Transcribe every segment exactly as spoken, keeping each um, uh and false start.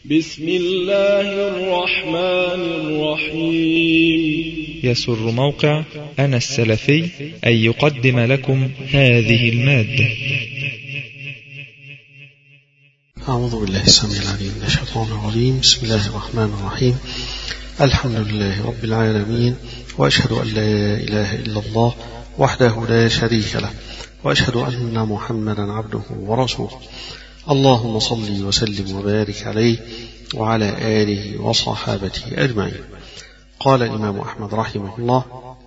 بسم الله الرحمن الرحيم. يسر موقع أنا السلفي أن يقدم لكم هذه المادة. أعوذ بالله السميع العليم من الشيطان الرجيم. بسم الله الرحمن الرحيم. الحمد لله رب العالمين، وأشهد أن لا إله إلا الله وحده لا شريك له، وأشهد أن محمدا عبده ورسوله. اللهم صل وسلم وبارك عليه وعلى آله وصحابته أجمعين. قال الإمام أحمد رحمه الله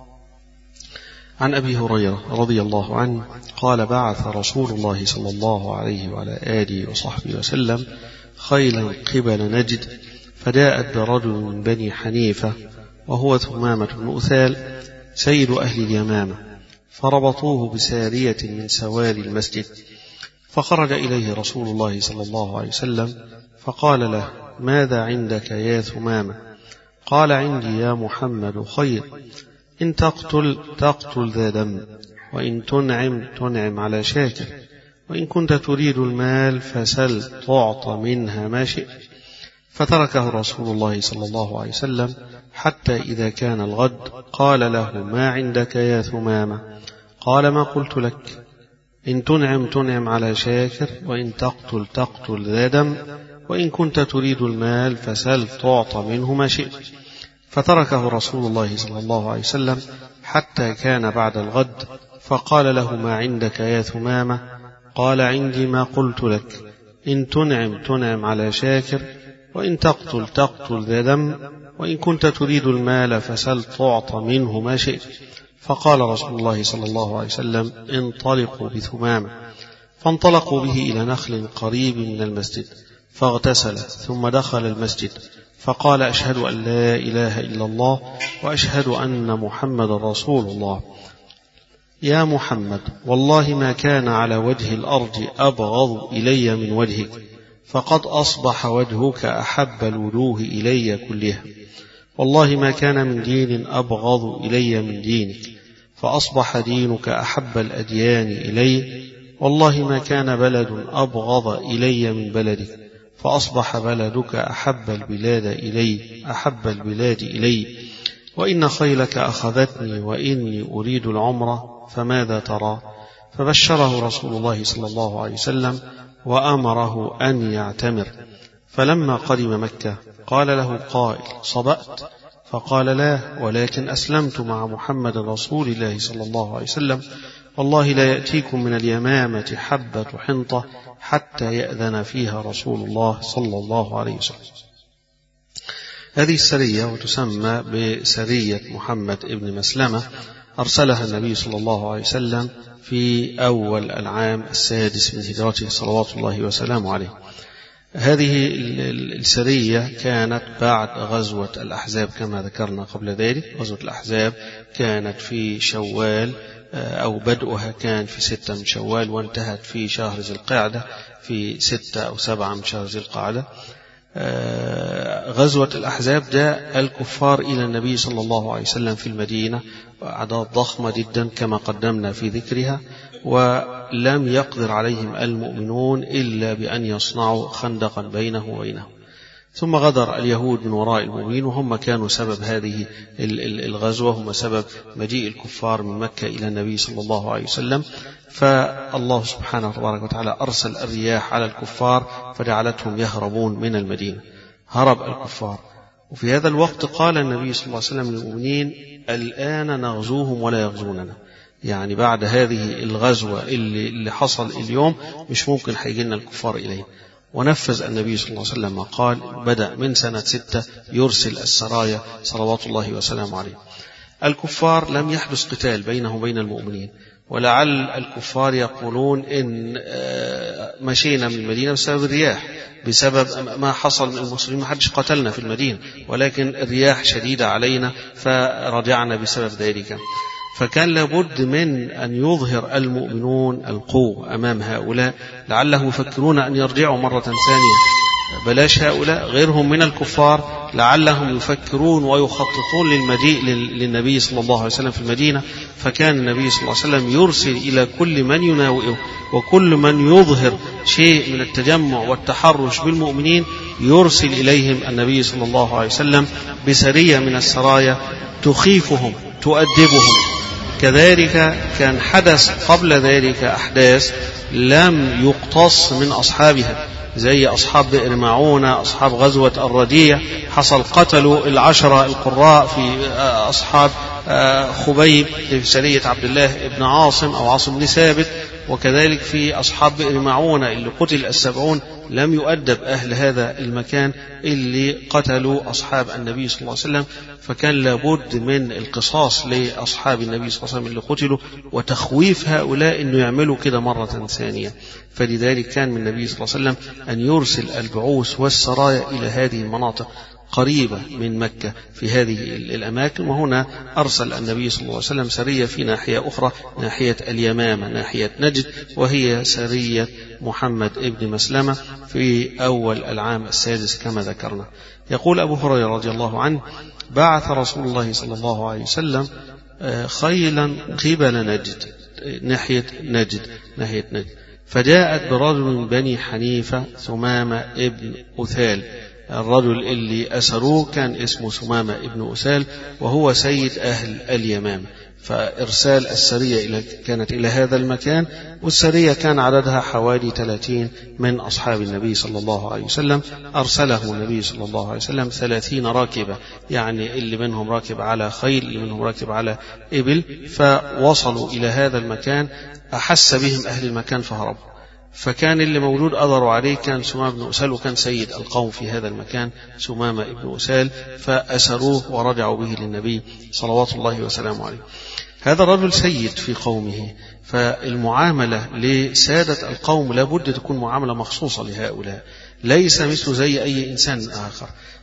عن أبي هريرة رضي الله عنه قال: بعث رسول الله صلى الله عليه وعلى آله وصحبه وسلم خيلا قبل نجد، فجاءت برجل من بني حنيفة وهو ثمامة بن أثال سيد أهل اليمامة، فربطوه بسارية من سواري المسجد، فخرج إليه رسول الله صلى الله عليه وسلم فقال له: ماذا عندك يا ثمامة؟ قال: عندي يا محمد خير، إن تقتل تقتل ذا دم، وإن تنعم تنعم على شاكر، وإن كنت تريد المال فسل تعطى منها ما شئت. فتركه رسول الله صلى الله عليه وسلم حتى إذا كان الغد قال له: ما عندك يا ثمامة؟ قال: ما قلت لك، إن تنعم تنعم على شاكر، وإن تقتل تقتل ذا دم، وإن كنت تريد المال فسل تعطى منه ما شئت. فتركه رسول الله صلى الله عليه وسلم حتى كان بعد الغد فقال له: ما عندك يا ثمامة؟ قال: عندي ما قلت لك، إن تنعم تنعم على شاكر، وإن تقتل تقتل ذا دم، وإن كنت تريد المال فسل تعطى منه ما شئت. فقال رسول الله صلى الله عليه وسلم: انطلقوا بثمامة. فانطلقوا به إلى نخل قريب من المسجد، فاغتسل ثم دخل المسجد فقال: أشهد أن لا إله إلا الله وأشهد أن محمد رسول الله. يا محمد، والله ما كان على وجه الأرض أبغض إلي من وجهك، فقد أصبح وجهك أحب الوجوه إلي كلها. والله ما كان من دين أبغض إلي من دينك، فأصبح دينك أحب الأديان إلي. والله ما كان بلد أبغض إلي من بلدك، فأصبح بلدك أحب البلاد إلي أحب البلاد إلي. وإن خيلك أخذتني وإني أريد العمرة، فماذا ترى؟ فبشره رسول الله صلى الله عليه وسلم وأمره أن يعتمر. فلما قدم مكة قال له قائل: صبأت؟ فقال: لا، ولكن أسلمت مع محمد رسول الله صلى الله عليه وسلم. والله لا يأتيكم من اليمامة حبة حنطة حتى يأذن فيها رسول الله صلى الله عليه وسلم. هذه السرية وتسمى بسرية محمد ابن مسلمة، أرسلها النبي صلى الله عليه وسلم في أول العام السادس من هجرته صلوات الله وسلامه عليه. هذه السرية كانت بعد غزوة الأحزاب كما ذكرنا قبل ذلك. غزوة الأحزاب كانت في شوال، أو بدءها كان في ستة من شوال، وانتهت في شهر ذي القعدة في ستة أو سبعة من شهر ذي القعدة. غزوة الأحزاب جاء الكفار إلى النبي صلى الله عليه وسلم في المدينة أعداد ضخمة جدا كما قدمنا في ذكرها، ولم يقدر عليهم المؤمنون إلا بأن يصنعوا خندقا بينه وبينهم. ثم غدر اليهود من وراء المؤمنين، وهم كانوا سبب هذه الغزوة، هم سبب مجيء الكفار من مكة إلى النبي صلى الله عليه وسلم. فالله سبحانه تبارك وتعالى أرسل الرياح على الكفار فجعلتهم يهربون من المدينة، هرب الكفار. وفي هذا الوقت قال النبي صلى الله عليه وسلم للمؤمنين: الآن نغزوهم ولا يغزوننا. يعني بعد هذه الغزوة اللي, اللي حصل اليوم مش ممكن هيجينا الكفار إليه. ونفذ النبي صلى الله عليه وسلم ما قال. بدأ من سنة ستة يرسل السرايا صلوات الله وسلامه عليه. الكفار لم يحدث قتال بينه وبين المؤمنين، ولعل الكفار يقولون إن مشينا من المدينة بسبب الرياح، بسبب ما حصل من المسلمين، ما حدش قتلنا في المدينة، ولكن الرياح شديدة علينا فرجعنا بسبب ذلك. فكان لابد من أن يظهر المؤمنون القوة أمام هؤلاء، لعلهم يفكرون أن يرجعوا مرة ثانية. بلاش هؤلاء، غيرهم من الكفار لعلهم يفكرون ويخططون للمجيء للنبي صلى الله عليه وسلم في المدينة. فكان النبي صلى الله عليه وسلم يرسل إلى كل من يناوئه وكل من يظهر شيء من التجمع والتحرش بالمؤمنين، يرسل إليهم النبي صلى الله عليه وسلم بسرية من السرايا تخيفهم تؤدبهم. كذلك كان حدث قبل ذلك أحداث لم يقتص من أصحابها، زي أصحاب بئر معونة، أصحاب غزوة الرديع، حصل قتلوا العشرة القراء في أصحاب خبيب في سرية عبد الله بن عاصم أو عاصم بن ثابت. وكذلك في أصحاب بئر معونة اللي قتل السبعون لم يؤدب أهل هذا المكان اللي قتلوا أصحاب النبي صلى الله عليه وسلم، فكان لابد من القصاص لأصحاب النبي صلى الله عليه وسلم اللي قتلوا وتخويف هؤلاء أنه يعملوا كده مرة ثانية. فلذلك كان من النبي صلى الله عليه وسلم أن يرسل البعوث والسرايا إلى هذه المناطق قريبة من مكة في هذه الأماكن. وهنا أرسل النبي صلى الله عليه وسلم سرية في ناحية أخرى، ناحية اليمامة، ناحية نجد، وهي سرية محمد ابن مسلمة في أول العام السادس كما ذكرنا. يقول أبو هريرة رضي الله عنه: بعث رسول الله صلى الله عليه وسلم خيلا قبل نجد، ناحية نجد ناحية نجد فجاءت برجل من بني حنيفة ثمامة ابن أثال. الرجل اللي أسروه كان اسمه ثمامة ابن أثال وهو سيد أهل اليمامة. فإرسال السرية إلى كانت إلى هذا المكان، والسرية كان عددها حوالي ثلاثين من أصحاب النبي صلى الله عليه وسلم. أرسله النبي صلى الله عليه وسلم ثلاثين راكبة، يعني اللي منهم راكب على خيل، اللي منهم راكب على إبل. فوصلوا إلى هذا المكان، أحس بهم أهل المكان فهربوا. فكان اللي موجود أضروا عليه كان ثمامة بن أسال، وكان سيد القوم في هذا المكان ثمامة بن أسال، فأسروه ورجعوا به للنبي صلوات الله وسلامه عليه. هذا الرجل سيد في قومه، فالمعاملة لسادة القوم لابد تكون معاملة مخصوصة لهؤلاء، ليس مثل زي أي إنسان آخر.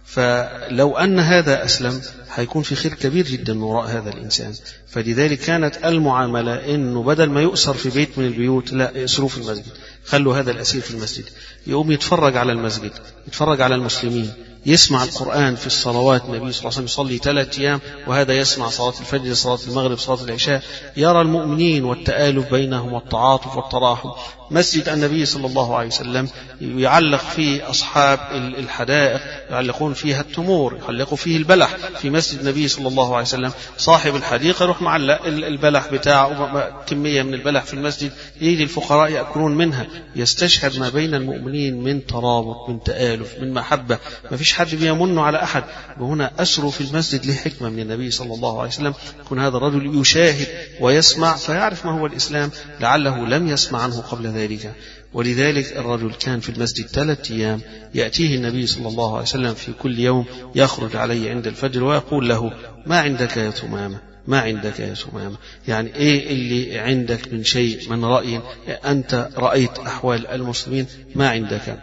فلو أن هذا أسلم هيكون في خير كبير جدا وراء هذا الإنسان. فلذلك كانت المعاملة إنه بدل ما يؤسر في بيت من البيوت، لا، يأسروه في المسجد، خلوا هذا الأسير في المسجد، يقوم يتفرج على المسجد، يتفرج على المسلمين، يسمع القرآن في الصلوات. النبي صلى الله عليه وسلم يصلي ثلاث أيام وهذا يسمع صلاة الفجر، صلاة المغرب، صلاة العشاء، يرى المؤمنين والتآلف بينهم والتعاطف والتراحم. مسجد النبي صلى الله عليه وسلم يعلق فيه أصحاب الحدائق، يعلقون فيها التمور، يعلقوا فيه البلح. في مسجد النبي صلى الله عليه وسلم صاحب الحديقة يروح معلق البلح بتاعه، كمية من البلح في المسجد، يجي الفقراء يأكلون منها. يستشهد ما بين المؤمنين من ترابط، من تآلف، من محبة، ما فيش حد بيمن على أحد. وهنا أسروا في المسجد لحكمة من النبي صلى الله عليه وسلم، يكون هذا الرجل يشاهد ويسمع فيعرف ما هو الإسلام، لعله لم يسمع عنه قبل ذلك. ولذلك الرجل كان في المسجد ثلاثة أيام، يأتيه النبي صلى الله عليه وسلم في كل يوم، يخرج عليه عند الفجر ويقول له: ما عندك يا ثمامة؟ ما عندك يا ثمامة؟ يعني إيه اللي عندك من شيء، من رأي؟ أنت رأيت أحوال المسلمين، ما عندك؟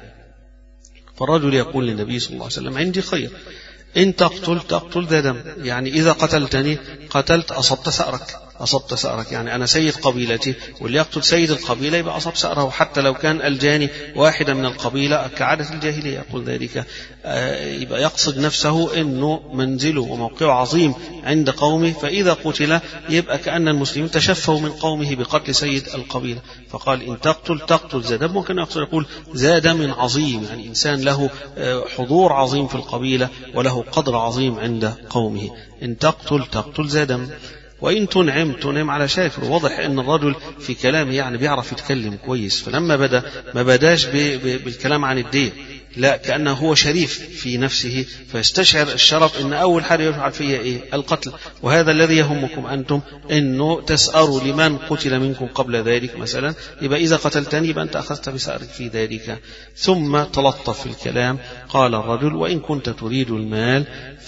فالرجل يقول للنبي صلى الله عليه وسلم: عندي خير، إن تقتل تقتل ذا دم، يعني إذا قتلتني قتلت أصبت ثأرك، أصبت ثأرك، يعني أنا سيد قبيلتي، واللي يقتل سيد القبيلة يبقى أصب ثأره، حتى لو كان الجاني واحدا من القبيلة كعادة الجاهلية. يقول ذلك يبقى يقصد نفسه أنه منزله وموقعه عظيم عند قومه، فإذا قتل يبقى كأن المسلمين تشفوا من قومه بقتل سيد القبيلة. فقال: إن تقتل تقتل ذا دم. ممكن يقتل يقول ذا دم عظيم، يعني إنسان له حضور عظيم في القبيلة وله قدر عظيم عند قومه. إن تقتل تقتل ذا دم، وإن تنعم تنعم على شاكر. واضح أن الرجل في كلامه يعني بيعرف يتكلم كويس، فلما بدأ ما بداش بالكلام عن الدين، لا، كأنه هو شريف في نفسه، فيستشعر الشرف أن أول حاجة يفعل فيها إيه؟ القتل. وهذا الذي يهمكم أنتم، أنه تسأروا لمن قتل منكم قبل ذلك مثلا، يبقى إذا قتلتني يبقى أنت أخذت بسأرك في ذلك. ثم تلطف في الكلام، قال الرجل: وإن كنت تريد المال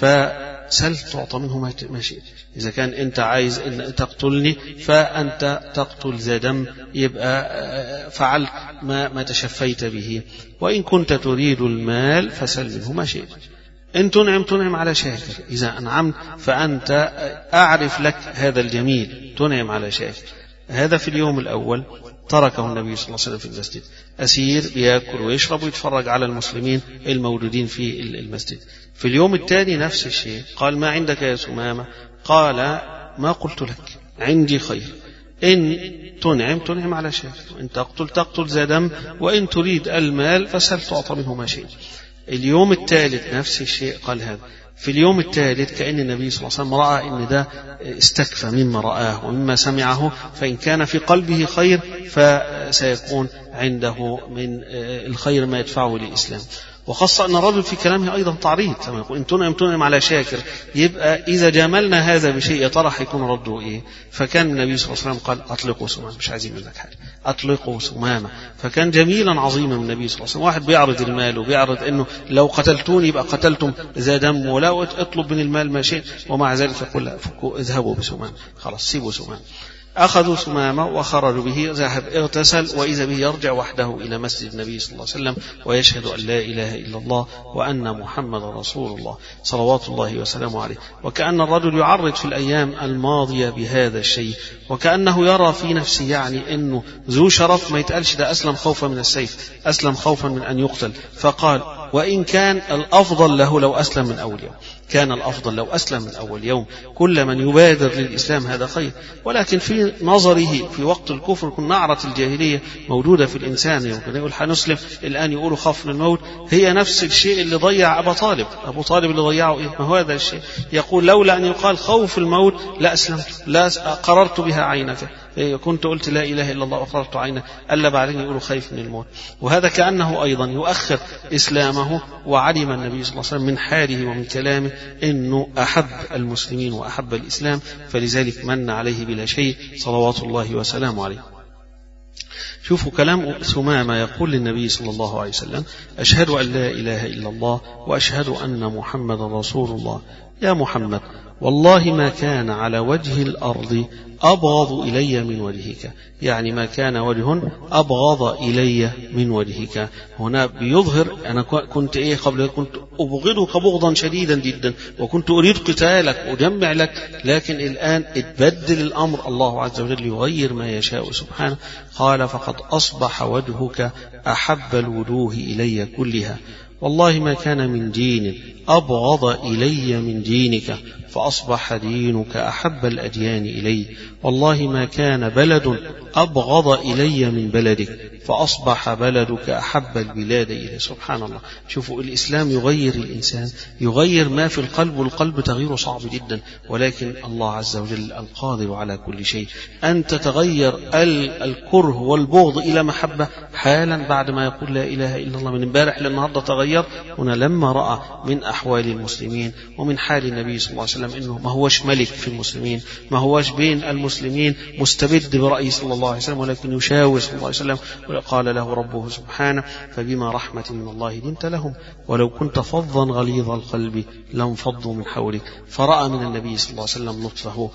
فسل تعطى منه ما شئت. إذا كان أنت عايز أن تقتلني فأنت تقتل ذا دم، يبقى فعلت ما, ما تشفيت به. وإن كنت تريد المال فسل منه ما شئت. إن تنعم تنعم على شاكر، إذا أنعمت فأنت أعرف لك هذا الجميل، تنعم على شاكر. هذا في اليوم الأول تركه النبي صلى الله عليه وسلم في المسجد، أسير بيأكل ويشرب ويتفرج على المسلمين الموجودين في المسجد. في اليوم الثاني نفس الشيء، قال: ما عندك يا ثمامة؟ قال: ما قلت لك، عندي خير، إن تنعم تنعم على شاكر، وإن تقتل تقتل ذا دم، وإن تريد المال فسل تعطى منه ما شئت. اليوم الثالث نفس الشيء قال هذا. في اليوم الثالث كأن النبي صلى الله عليه وسلم رأى أن ده استكفى مما رآه ومما سمعه، فإن كان في قلبه خير فسيكون عنده من الخير ما يدفعه للإسلام. وخاصة أن الرجل في كلامه أيضا تعريض، كما يقول إن تنعم تنعم على شاكر. يبقى إذا جاملنا هذا بشيء يا ترى هيكون رده إيه؟ فكان النبي صلى الله عليه وسلم قال أطلقوا سمامة، مش عايزين منك حاجة، أطلقوا سمامة. فكان جميلا عظيما من النبي صلى الله عليه وسلم. واحد بيعرض المال وبيعرض إنه لو قتلتوني يبقى قتلتم ذا دم، ولو اطلب من المال ما شئت، ومع ذلك يقول لا، اذهبوا بسمامة، خلاص سيبوا سمامة. أخذوا سمامة وخرجوا به، ذهب اغتسل وإذا به يرجع وحده إلى مسجد النبي صلى الله عليه وسلم ويشهد أن لا إله إلا الله وأن محمد رسول الله صلوات الله وسلامه عليه. وكأن الرجل يعرض في الأيام الماضية بهذا الشيء، وكأنه يرى في نفسه يعني أنه ذو شرف، ما يتقالش ده أسلم خوفا من السيف، أسلم خوفا من أن يقتل. فقال وإن كان الأفضل له لو أسلم من أول يوم، كان الأفضل لو أسلم من أول يوم. كل من يبادر للإسلام هذا خير، ولكن في نظره في وقت الكفر كن نعرة الجاهلية موجودة في الإنسان. يمكن يقول حنسلم الآن يقولوا خاف من الموت، هي نفس الشيء اللي ضيع أبا طالب. أبو طالب اللي ضيعه إيه؟ ما هو هذا الشيء. يقول لولا أن يقال خوف الموت لا أسلمت، لا قررت بها عينك، كنت قلت لا إله إلا الله وقررت عينه، ألا بعدين يقولوا خايف من الموت. وهذا كأنه أيضا يؤخر إسلامه. وعلم النبي صلى الله عليه وسلم من حاله ومن كلامه أنه أحب المسلمين وأحب الإسلام، فلذلك من عليه بلا شيء صلوات الله وسلامه عليه. شوفوا كلام ثمامة يقول للنبي صلى الله عليه وسلم أشهد أن لا إله إلا الله وأشهد أن محمد رسول الله. يا محمد والله ما كان على وجه الأرض أبغض إلي من وجهك، يعني ما كان وجه أبغض إلي من وجهك. هنا بيظهر أنا كنت إيه قبل، كنت أبغضك بغضا شديدا جدا، وكنت أريد قتالك أجمع لك، لكن الآن اتبدل الأمر، الله عز وجل يغير ما يشاء سبحانه. قال فقد أصبح وجهك أحب الوجوه إلي كلها. والله ما كان من دين أبغض إلي من دينك فأصبح دينك أحب الأديان إلي. والله ما كان بلد أبغض إلي من بلدك فأصبح بلدك أحب البلاد إلي. سبحان الله. شوفوا الإسلام يغير الإنسان، يغير ما في القلب، والقلب تغييره صعب جدا، ولكن الله عز وجل القادر على كل شيء. أن تتغير الكره والبغض إلى محبة حالا بعد ما يقول لا إله إلا الله. من امبارح للنهارده تغير. هنا لما رأى من أحوال المسلمين ومن حال النبي صلى الله عليه وسلم إنه ما هوش ملك في المسلمين، ما هوش بين المسلمين مستبد برأي صلى الله عليه وسلم، ولكن يشاور صلى الله عليه وسلم. قال له ربه سبحانه فبما رحمة من الله لنت لهم ولو كنت فظا غليظ القلب لانفضوا من حولك. فرأى من النبي صلى الله عليه وسلم لطفه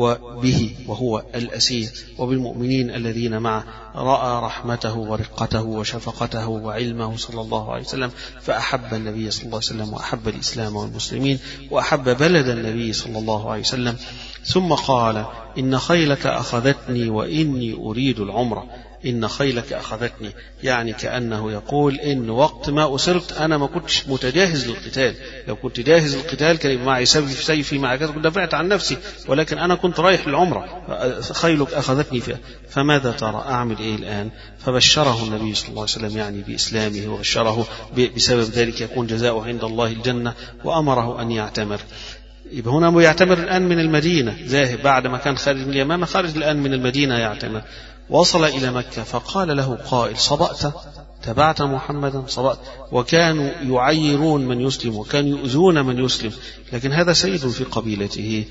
وبه وهو الأسير وبالمؤمنين الذين معه، رأى رحمته ورقته وشفقته وعلمه صلى الله عليه وسلم، فأحب النبي صلى الله عليه وسلم وأحب الإسلام والمسلمين وأحب بلد النبي صلى الله عليه وسلم. ثم قال إن خيلك أخذتني وإني أريد العمرة. إن خيلك أخذتني، يعني كأنه يقول إن وقت ما أسرت أنا ما كنتش متجاهز للقتال. لو كنت جاهز للقتال كان معي سيفي مع كذا كنت دفعت عن نفسي، ولكن أنا كنت رايح للعمرة. خيلك أخذتني فيها، فماذا ترى أعمل إيه الآن؟ فبشره النبي صلى الله عليه وسلم يعني بإسلامه، وبشره بسبب ذلك يكون جزاؤه عند الله الجنة، وأمره أن يعتمر. يبقى هنا يعتمر الآن من المدينة، ذاهب بعد ما كان خارج من اليمامة، خارج الآن من المدينة يعتمر. وصل إلى مكة فقال له قائل صبأت، تبعت محمدا، صبأت. وكانوا يعيرون من يسلم وكانوا يؤذون من يسلم، لكن هذا سيد في قبيلته.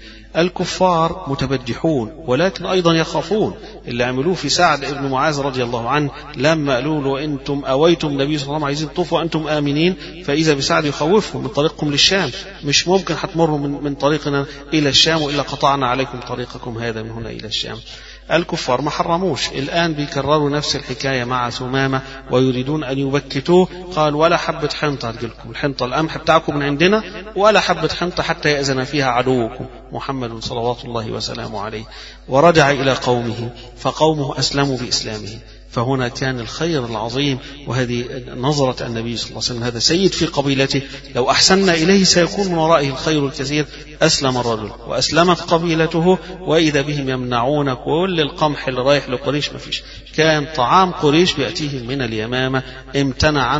الكفار متبجحون ولكن أيضا يخافون. اللي عملوه في سعد بن معاذ رضي الله عنه لما قالوا له أنتم أويتم النبي صلى الله عليه وسلم عايزين تطوفوا وأنتم آمنين، فإذا بسعد يخوفهم من طريقكم للشام، مش ممكن هتمروا من, من طريقنا إلى الشام وإلا قطعنا عليكم طريقكم هذا من هنا إلى الشام. الكفار ما حرموش، الآن بيكرروا نفس الحكاية مع ثمامة ويريدون أن يبكتوه. قال ولا حبة حنطة هتجيلكم، الحنطة القمح بتاعكم من عندنا، ولا حبة حنطة حتى يأذن فيها عدوكم محمد صلوات الله وسلامه عليه. ورجع إلى قومه فقومه أسلموا بإسلامه. فهنا كان الخير العظيم، وهذه نظرة النبي صلى الله عليه وسلم، هذا سيد في قبيلته، لو أحسننا إليه سيكون من ورائه الخير الكثير. أسلم الرجل وأسلمت قبيلته، وإذا بهم يمنعون كل القمح اللي رايح لقريش. ما فيش، كان طعام قريش بيأتيهم من اليمامة، امتنع عنهم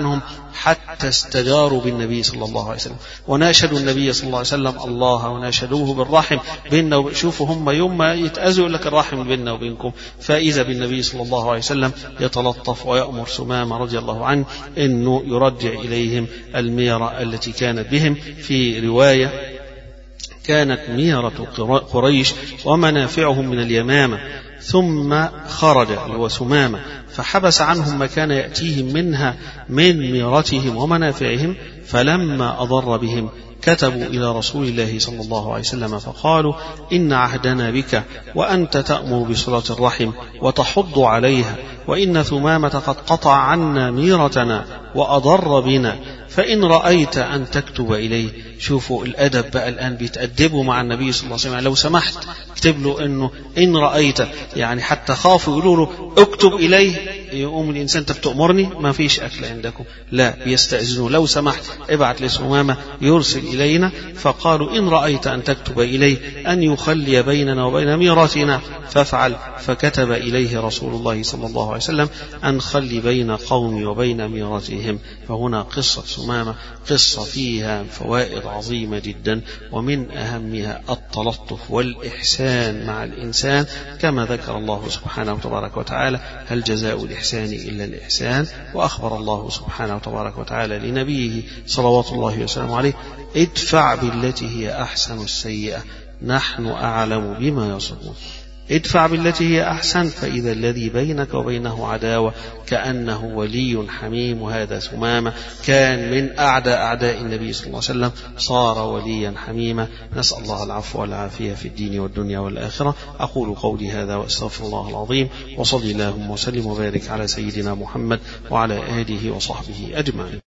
حتى استجاروا بالنبي صلى الله عليه وسلم وناشدوا النبي صلى الله عليه وسلم الله وناشدوه بالرحم بيننا. شوفوا هم يوم ما يتأذوا لك الرحم بيننا وبينكم، فإذا بالنبي صلى الله عليه وسلم يتلطف ويأمر سمامة رضي الله عنه أنه يرجع إليهم الميرة التي كانت بهم. في رواية كانت ميرة قريش ومنافعهم من اليمامة، ثم خرج وسمامة فحبس عنهم ما كان يأتيهم منها من ميرتهم ومنافعهم، فلما أضر بهم كتبوا إلى رسول الله صلى الله عليه وسلم فقالوا إن عهدنا بك وأنت تأمر بصلة الرحم وتحض عليها، وإن ثمامة قد قطع عنا ميرتنا وأضر بنا، فإن رأيت أن تكتب إليه. شوفوا الأدب بقى الآن بيتأدبوا مع النبي صلى الله عليه وسلم، لو سمحت اكتب له إنه إن رأيت، يعني حتى خافوا يقولوا له اكتب إليه، يقوم الإنسان أنت بتأمرني ما فيش أكل عندكم، لا بيستأذنوا لو سمحت ابعت لسمامة يرسل إلينا. فقالوا إن رأيت أن تكتب إليه أن يخلي بيننا وبين ميراثنا فافعل. فكتب إليه رسول الله صلى الله عليه وسلم أن خلي بين قومي وبين ميراثهم. فهنا قصة سمامة قصة فيها فوائد عظيمة جدا، ومن أهمها التلطف والإحسان مع الإنسان كما ذكر الله سبحانه وتبارك وتعالى هل جزاء الإحسان إلا الإحسان. وأخبر الله سبحانه وتبارك وتعالى لنبيه صلوات الله وسلامه عليه ادفع بالتي هي أحسن السيئة نحن أعلم بما يصفون. ادفع بالتي هي أحسن فإذا الذي بينك وبينه عداوة كأنه ولي حميم. وهذا ثمامة كان من أعداء أعداء النبي صلى الله عليه وسلم، صار وليا حميما. نسأل الله العفو والعافية في الدين والدنيا والآخرة. أقول قولي هذا وأستغفر الله العظيم، وصلي اللهم وسلم وبارك على سيدنا محمد وعلى آله وصحبه أجمعين.